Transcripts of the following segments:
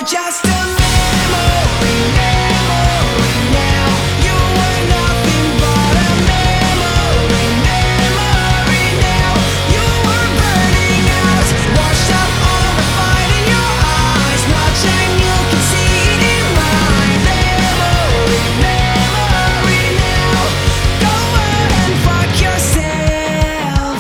just a memory, memory now. You were nothing but a memory, memory now. You were burning out, washed up all the fight in your eyes. Watching you can see it in mine. Memory, memory now. Go out and fuck yourself.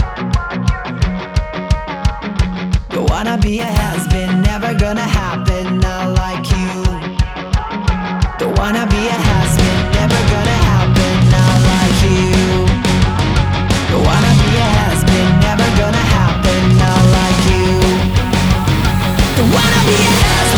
Don't wanna be a has-been, never gonna happen, not like you. Don't wanna be a has-been, never gonna happen, not like you. Don't wanna be a has-been, never gonna happen, not like you. Don't wanna be a has-been.